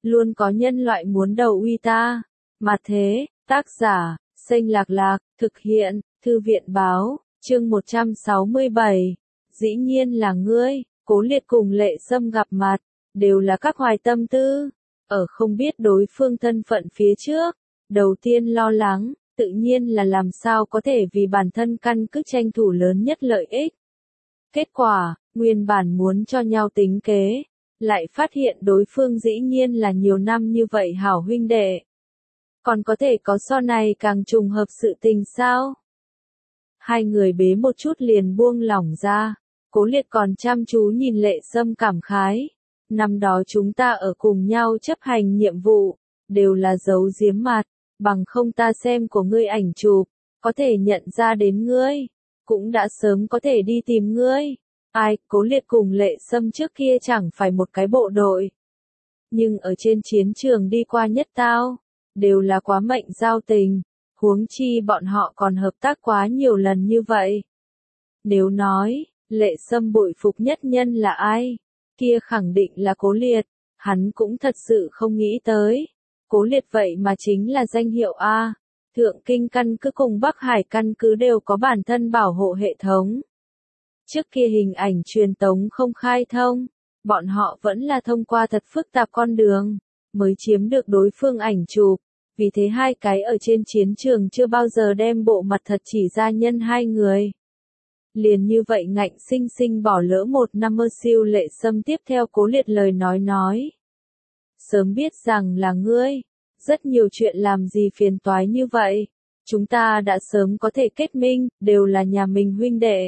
luôn có nhân loại muốn đầu uy ta. Mà thế, tác giả, Xanh Lạc Lạc, thực hiện, Thư viện báo, chương 167. Dĩ nhiên là ngươi. Cố Liệt cùng Lệ Sâm gặp mặt, đều là các hoài tâm tư. Ở không biết đối phương thân phận phía trước, đầu tiên lo lắng, tự nhiên là làm sao có thể vì bản thân căn cứ tranh thủ lớn nhất lợi ích. Kết quả, nguyên bản muốn cho nhau tính kế, lại phát hiện đối phương dĩ nhiên là nhiều năm như vậy hảo huynh đệ. Còn có thể có so này càng trùng hợp sự tình sao? Hai người bế một chút liền buông lỏng ra, Cố Liệt còn chăm chú nhìn Lệ Sâm cảm khái. Năm đó chúng ta ở cùng nhau chấp hành nhiệm vụ, đều là giấu giếm mặt, bằng không ta xem của ngươi ảnh chụp, có thể nhận ra đến ngươi, cũng đã sớm có thể đi tìm ngươi. Ai, Cố Liệt cùng Lệ Sâm trước kia chẳng phải một cái bộ đội. Nhưng ở trên chiến trường đi qua nhất tao, đều là quá mệnh giao tình, huống chi bọn họ còn hợp tác quá nhiều lần như vậy. Nếu nói, Lệ Sâm bội phục nhất nhân là ai? Kia khẳng định là Cố Liệt, hắn cũng thật sự không nghĩ tới. Cố Liệt vậy mà chính là danh hiệu A. Thượng Kinh căn cứ cùng Bắc Hải căn cứ đều có bản thân bảo hộ hệ thống. Trước kia hình ảnh truyền tống không khai thông, bọn họ vẫn là thông qua thật phức tạp con đường, mới chiếm được đối phương ảnh chụp. Vì thế hai cái ở trên chiến trường chưa bao giờ đem bộ mặt thật chỉ ra nhân hai người. Liền như vậy ngạnh sinh sinh bỏ lỡ một năm mơ siêu. Lệ Sâm tiếp theo Cố Liệt lời nói. Sớm biết rằng là ngươi, rất nhiều chuyện làm gì phiền toái như vậy, chúng ta đã sớm có thể kết minh, đều là nhà mình huynh đệ.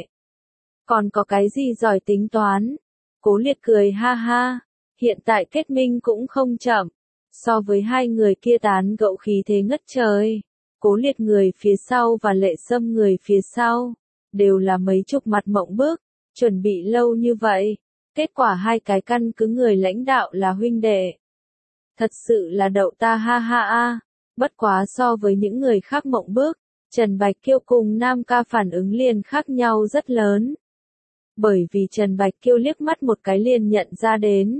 Còn có cái gì giỏi tính toán? Cố Liệt cười ha ha, hiện tại kết minh cũng không chậm. So với hai người kia tán gẫu khí thế ngất trời, Cố Liệt người phía sau và Lệ Sâm người phía sau, đều là mấy chục mặt mộng bức, chuẩn bị lâu như vậy, kết quả hai cái căn cứ người lãnh đạo là huynh đệ. Thật sự là đậu ta ha ha a. Bất quá so với những người khác mộng bức, Trần Bạch Kiêu cùng Nam Ca phản ứng liền khác nhau rất lớn. Bởi vì Trần Bạch Kiêu liếc mắt một cái liền nhận ra đến.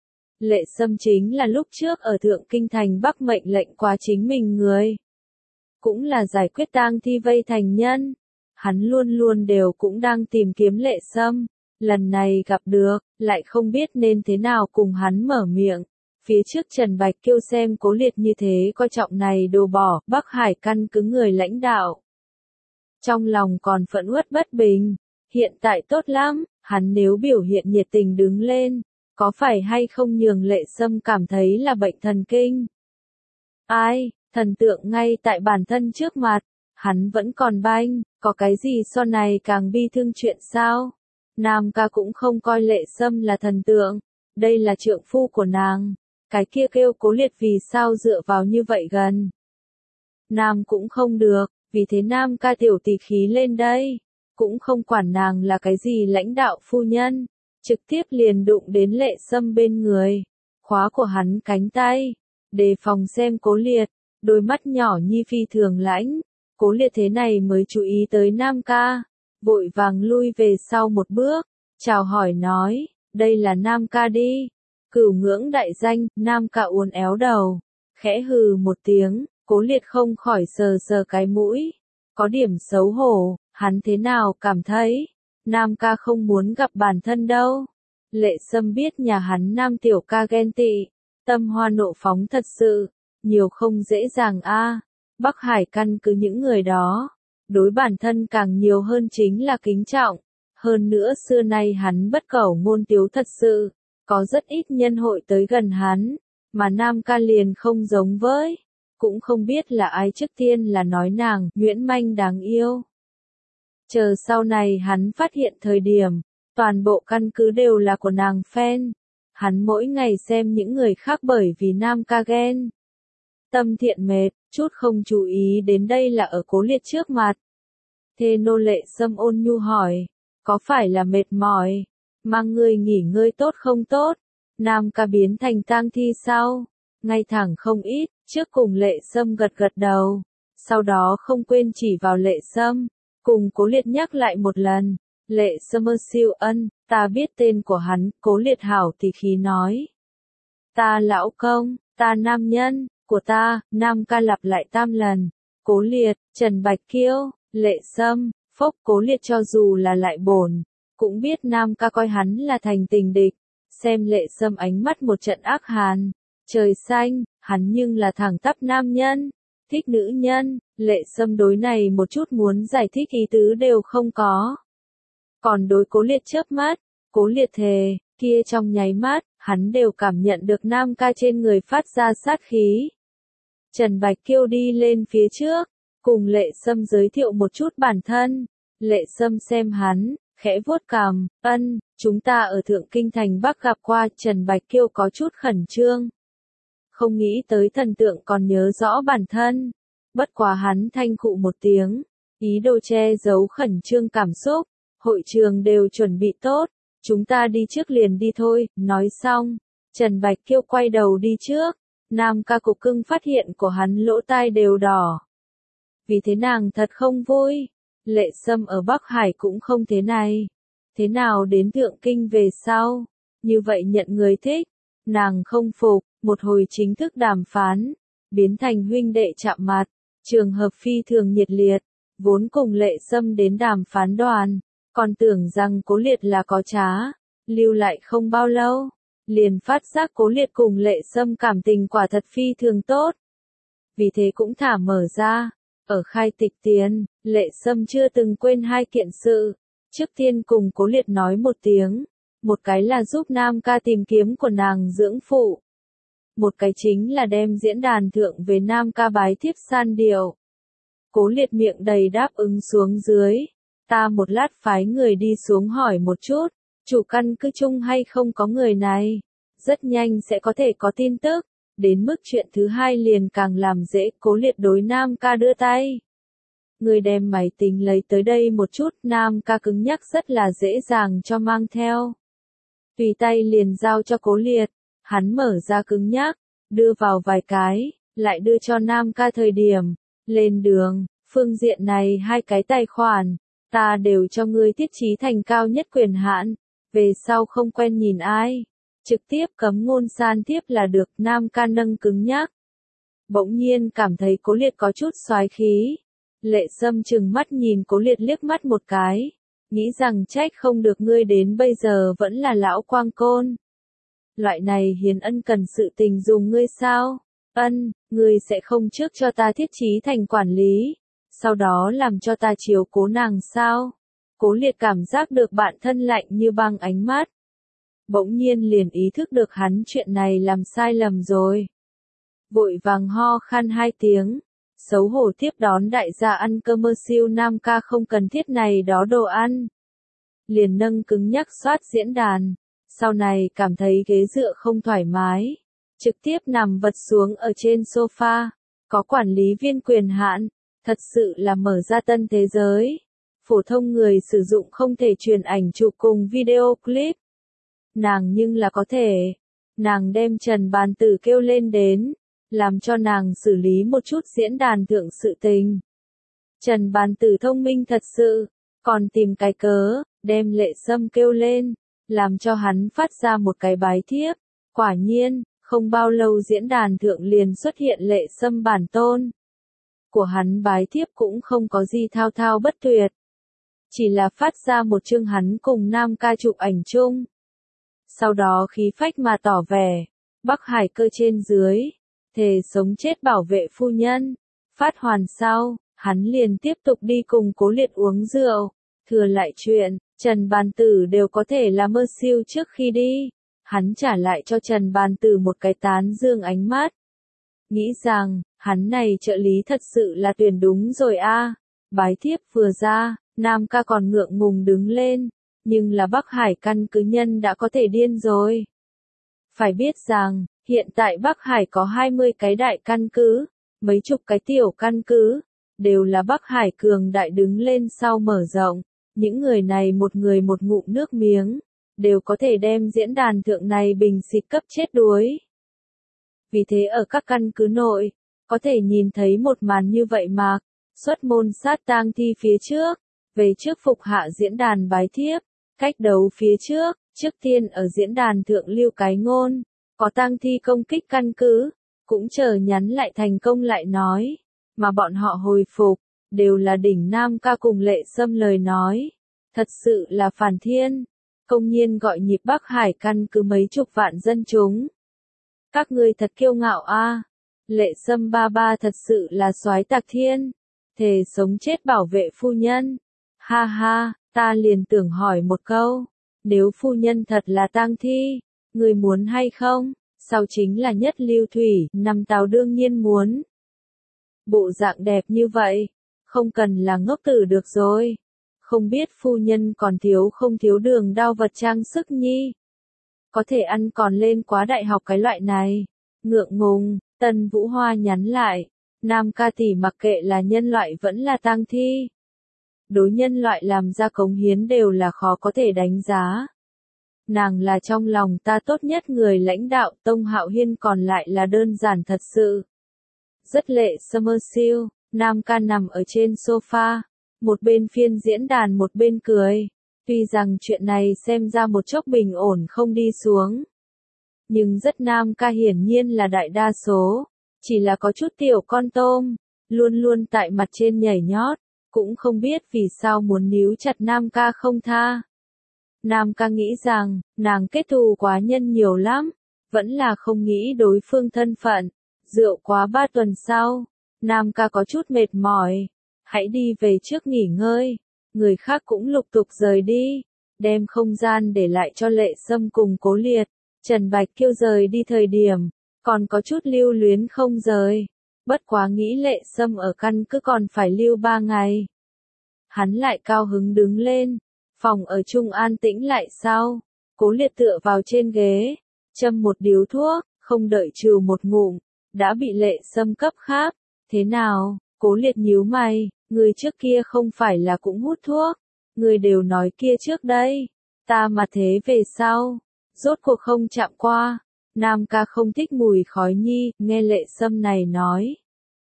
Lệ Sâm chính là lúc trước ở Thượng Kinh thành Bắc mệnh lệnh qua chính mình người. Cũng là giải quyết tang thi vây thành nhân. Hắn luôn luôn đều cũng đang tìm kiếm Lệ Sâm. Lần này gặp được, lại không biết nên thế nào cùng hắn mở miệng. Phía trước Trần Bạch Kiêu xem Cố Liệt như thế coi trọng này đồ bỏ, Bắc Hải căn cứ người lãnh đạo. Trong lòng còn phẫn uất bất bình. Hiện tại tốt lắm, hắn nếu biểu hiện nhiệt tình đứng lên, có phải hay không nhường Lệ Sâm cảm thấy là bệnh thần kinh? Ai, thần tượng ngay tại bản thân trước mặt, hắn vẫn còn banh, có cái gì so này càng bi thương chuyện sao? Nam Ca cũng không coi Lệ Sâm là thần tượng, đây là trượng phu của nàng, cái kia kêu Cố Liệt vì sao dựa vào như vậy gần. Nam cũng không được, vì thế Nam Ca tiểu tỷ khí lên đây, cũng không quản nàng là cái gì lãnh đạo phu nhân. Trực tiếp liền đụng đến Lệ Sâm bên người, khóa của hắn cánh tay, đề phòng xem Cố Liệt, đôi mắt nhỏ nhi phi thường lãnh. Cố Liệt thế này mới chú ý tới Nam Ca, vội vàng lui về sau một bước, chào hỏi nói, đây là Nam Ca đi. Cửu ngưỡng đại danh. Nam Ca uốn éo đầu, khẽ hừ một tiếng. Cố Liệt không khỏi sờ sờ cái mũi, có điểm xấu hổ, hắn thế nào cảm thấy Nam Ca không muốn gặp bản thân đâu. Lệ Sâm biết nhà hắn Nam tiểu ca ghen tị, tâm hoa nộ phóng thật sự, nhiều không dễ dàng a. Bắc Hải căn cứ những người đó, đối bản thân càng nhiều hơn chính là kính trọng. Hơn nữa xưa nay hắn bất cẩu ngôn tiếu thật sự, có rất ít nhân hội tới gần hắn, mà Nam Ca liền không giống với, cũng không biết là ai trước tiên là nói nàng nhuyễn manh đáng yêu. Chờ sau này hắn phát hiện thời điểm, toàn bộ căn cứ đều là của nàng fan. Hắn mỗi ngày xem những người khác bởi vì Nam Ca ghen. Tâm thiện mệt, chút không chú ý đến đây là ở Cố Liệt trước mặt. Thê nô Lệ Sâm ôn nhu hỏi, có phải là mệt mỏi, mang ngươi nghỉ ngơi tốt không tốt? Nam Ca biến thành tang thi sao? Ngay thẳng không ít, trước cùng Lệ Sâm gật gật đầu. Sau đó không quên chỉ vào Lệ Sâm, cùng Cố Liệt nhắc lại một lần. Lệ Sâm siêu ân, ta biết tên của hắn. Cố Liệt hảo thì khí nói. Ta lão công, ta nam nhân, của ta, Nam ca lặp lại tam lần. Cố Liệt, Trần Bạch Kiêu, Lệ Sâm, Phốc. Cố Liệt cho dù là lại bổn, cũng biết Nam ca coi hắn là thành tình địch. Xem Lệ Sâm ánh mắt một trận ác hàn. Trời xanh, hắn nhưng là thẳng tắp nam nhân, thích nữ nhân. Lệ Sâm đối này một chút muốn giải thích ý tứ đều không có. Còn đối Cố Liệt chớp mắt, Cố Liệt thề, kia trong nháy mắt, hắn đều cảm nhận được Nam ca trên người phát ra sát khí. Trần Bạch Kiêu đi lên phía trước, cùng Lệ Sâm giới thiệu một chút bản thân. Lệ Sâm xem hắn, khẽ vuốt cằm, ân, chúng ta ở Thượng Kinh thành Bắc gặp qua. Trần Bạch Kiêu có chút khẩn trương. Không nghĩ tới thần tượng còn nhớ rõ bản thân. Bất quá hắn thanh khụ một tiếng, ý đồ che giấu khẩn trương cảm xúc. Hội trường đều chuẩn bị tốt, chúng ta đi trước liền đi thôi. Nói xong, Trần Bạch Kiêu quay đầu đi trước. Nam ca cục cưng phát hiện của hắn lỗ tai đều đỏ. Vì thế nàng thật không vui. Lệ Sâm ở Bắc Hải cũng không thế này. Thế nào đến Thượng Kinh về sau? Như vậy nhận người thích. Nàng không phục, một hồi chính thức đàm phán. Biến thành huynh đệ chạm mặt. Trường hợp phi thường nhiệt liệt. Vốn cùng Lệ Sâm đến đàm phán đoàn. Còn tưởng rằng Cố Liệt là có trá. Lưu lại không bao lâu. Liền phát giác Cố Liệt cùng Lệ Sâm cảm tình quả thật phi thường tốt. Vì thế cũng thả mở ra. Ở khai tịch tiền, Lệ Sâm chưa từng quên hai kiện sự. Trước tiên cùng Cố Liệt nói một tiếng. Một cái là giúp Nam ca tìm kiếm của nàng dưỡng phụ. Một cái chính là đem diễn đàn thượng về Nam ca bái thiếp san điệu. Cố Liệt miệng đầy đáp ứng xuống dưới. Ta một lát phái người đi xuống hỏi một chút. Chủ căn cứ chung hay không có người này. Rất nhanh sẽ có thể có tin tức. Đến mức chuyện thứ hai liền càng làm dễ. Cố Liệt đối Nam ca đưa tay. Người đem máy tính lấy tới đây một chút. Nam ca cứng nhắc rất là dễ dàng cho mang theo. Tùy tay liền giao cho Cố Liệt. Hắn mở ra cứng nhắc, đưa vào vài cái, lại đưa cho Nam ca thời điểm. Lên đường, phương diện này hai cái tài khoản. Ta đều cho ngươi thiết trí thành cao nhất quyền hạn. Về sau không quen nhìn ai. Trực tiếp cấm ngôn san tiếp là được. Nam ca nâng cứng nhắc. Bỗng nhiên cảm thấy Cố Liệt có chút soái khí. Lệ Sâm chừng mắt nhìn Cố Liệt liếc mắt một cái. Nghĩ rằng trách không được ngươi đến bây giờ vẫn là lão quang côn. Loại này hiền ân cần sự tình dùng ngươi sao? Ân, ngươi sẽ không trước cho ta thiết trí thành quản lý. Sau đó làm cho ta chiếu cố nàng sao? Cố Liệt cảm giác được bạn thân lạnh như băng ánh mắt. Bỗng nhiên liền ý thức được hắn chuyện này làm sai lầm rồi. Vội vàng ho khan hai tiếng. Xấu hổ tiếp đón đại gia ăn cơm. Mơ siêu Nam ca không cần thiết này đó đồ ăn. Liền nâng cứng nhắc soát diễn đàn. Sau này cảm thấy ghế dựa không thoải mái. Trực tiếp nằm vật xuống ở trên sofa. Có quản lý viên quyền hạn. Thật sự là mở ra tân thế giới. Phổ thông người sử dụng không thể truyền ảnh chụp cùng video clip. Nàng nhưng là có thể. Nàng đem Trần Bàn Tử kêu lên đến. Làm cho nàng xử lý một chút diễn đàn thượng sự tình. Trần Bàn Tử thông minh thật sự. Còn tìm cái cớ, đem Lệ Sâm kêu lên. Làm cho hắn phát ra một cái bái thiếp. Quả nhiên, không bao lâu diễn đàn thượng liền xuất hiện Lệ Sâm bản tôn. Của hắn bái thiếp cũng không có gì thao thao bất tuyệt. Chỉ là phát ra một chương hắn cùng Nam ca chụp ảnh chung. Sau đó khí phách mà tỏ vẻ. Bắc Hải cơ trên dưới. Thề sống chết bảo vệ phu nhân. Phát hoàn sau, hắn liền tiếp tục đi cùng Cố Liệt uống rượu. Thừa lại chuyện, Trần Bàn Tử đều có thể là mơ siêu trước khi đi. Hắn trả lại cho Trần Bàn Tử một cái tán dương ánh mắt. Nghĩ rằng, hắn này trợ lý thật sự là tuyển đúng rồi a. Bái thiếp vừa ra, Nam ca còn ngượng ngùng đứng lên. Nhưng là Bắc Hải căn cứ nhân đã có thể điên rồi. Phải biết rằng, hiện tại Bắc Hải có 20 cái đại căn cứ, mấy chục cái tiểu căn cứ, đều là Bắc Hải cường đại đứng lên sau mở rộng. Những người này một người một ngụm nước miếng, đều có thể đem diễn đàn thượng này bình xịt cấp chết đuối. Vì thế ở các căn cứ nội, có thể nhìn thấy một màn như vậy mà, xuất môn sát tang thi phía trước, về trước phục hạ diễn đàn bái thiếp, cách đấu phía trước tiên ở diễn đàn thượng lưu cái ngôn, có tang thi công kích căn cứ, cũng chờ nhắn lại thành công lại nói, mà bọn họ hồi phục, đều là đỉnh Nam Ca cùng Lệ Sâm lời nói. Thật sự là phản thiên, công nhiên gọi nhịp Bắc Hải căn cứ mấy chục vạn dân chúng. Các ngươi thật kiêu ngạo a. Lệ Sâm ba ba thật sự là soái tạc thiên, thề sống chết bảo vệ phu nhân. Ha ha, ta liền tưởng hỏi một câu, nếu phu nhân thật là tang thi, người muốn hay không? Sau chính là nhất lưu thủy, năm tàu đương nhiên muốn. Bộ dạng đẹp như vậy, không cần là ngốc tử được rồi. Không biết phu nhân còn thiếu không thiếu đường đao vật trang sức nhi. Có thể ăn còn lên quá đại học cái loại này. Ngượng ngùng, Tân Vũ Hoa nhắn lại. Nam Ca tỷ mặc kệ là nhân loại vẫn là tang thi. Đối nhân loại làm ra cống hiến đều là khó có thể đánh giá. Nàng là trong lòng ta tốt nhất người lãnh đạo, Tông Hạo Hiên còn lại là đơn giản thật sự. Rất Lệ Summer siêu, Nam Ca nằm ở trên sofa, một bên phiên diễn đàn một bên cười. Tuy rằng chuyện này xem ra một chốc bình ổn không đi xuống. Nhưng rất Nam Ca hiển nhiên là đại đa số, chỉ là có chút tiểu con tôm, luôn luôn tại mặt trên nhảy nhót, cũng không biết vì sao muốn níu chặt Nam Ca không tha. Nam Ca nghĩ rằng, nàng kết thù quá nhân nhiều lắm, vẫn là không nghĩ đối phương thân phận. Rượu quá 3 tuần sau, Nam Ca có chút mệt mỏi, hãy đi về trước nghỉ ngơi, người khác cũng lục tục rời đi, đem không gian để lại cho Lệ Sâm cùng Cố Liệt. Trần Bạch Kiêu rời đi thời điểm, còn có chút lưu luyến không rời, bất quá nghĩ Lệ Sâm ở căn cứ còn phải lưu 3 ngày. Hắn lại cao hứng đứng lên, phòng ở chung an tĩnh lại sau, Cố Liệt tựa vào trên ghế, châm một điếu thuốc, không đợi trừ một ngụm, đã bị Lệ Sâm cấp kháp. Thế nào? Cố Liệt nhíu mày, người trước kia không phải là cũng hút thuốc, người đều nói kia trước đây, ta mà thế về sau, rốt cuộc không chạm qua. Nam Ca không thích mùi khói nhi, nghe Lệ Sâm này nói.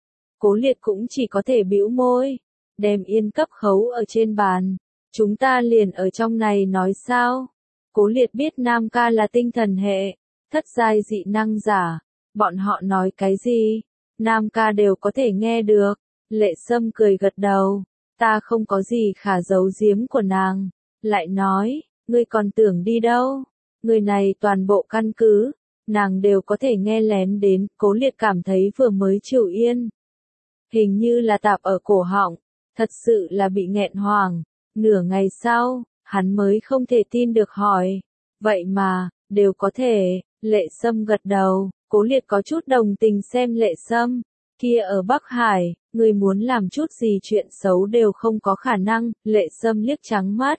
Cố Liệt cũng chỉ có thể bĩu môi, đem yên cấp khấu ở trên bàn, chúng ta liền ở trong này nói sao? Cố Liệt biết Nam Ca là tinh thần hệ, thất giai dị năng giả, bọn họ nói cái gì, Nam Ca đều có thể nghe được. Lệ Sâm cười gật đầu, ta không có gì khả giấu giếm của nàng, lại nói, ngươi còn tưởng đi đâu, người này toàn bộ căn cứ, nàng đều có thể nghe lén đến. Cố Liệt cảm thấy vừa mới chịu yên, hình như là tạp ở cổ họng, thật sự là bị nghẹn hoảng. Nửa ngày sau, hắn mới không thể tin được hỏi, vậy mà, đều có thể. Lệ Sâm gật đầu, Cố Liệt có chút đồng tình xem Lệ Sâm, kia ở Bắc Hải, người muốn làm chút gì chuyện xấu đều không có khả năng. Lệ Sâm liếc trắng mắt,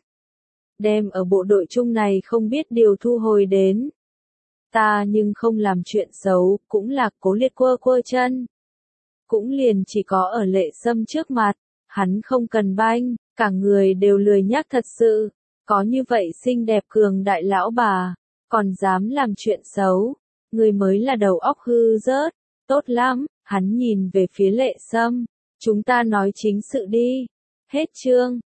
đem ở bộ đội chung này không biết điều thu hồi đến. Ta nhưng không làm chuyện xấu, cũng là. Cố Liệt quơ quơ chân. Cũng liền chỉ có ở Lệ Sâm trước mặt, hắn không cần banh, cả người đều lười nhác thật sự, có như vậy xinh đẹp cường đại lão bà, còn dám làm chuyện xấu, người mới là đầu óc hư rớt. Tốt lắm, hắn nhìn về phía Lệ Sâm, chúng ta nói chính sự đi. Hết chương.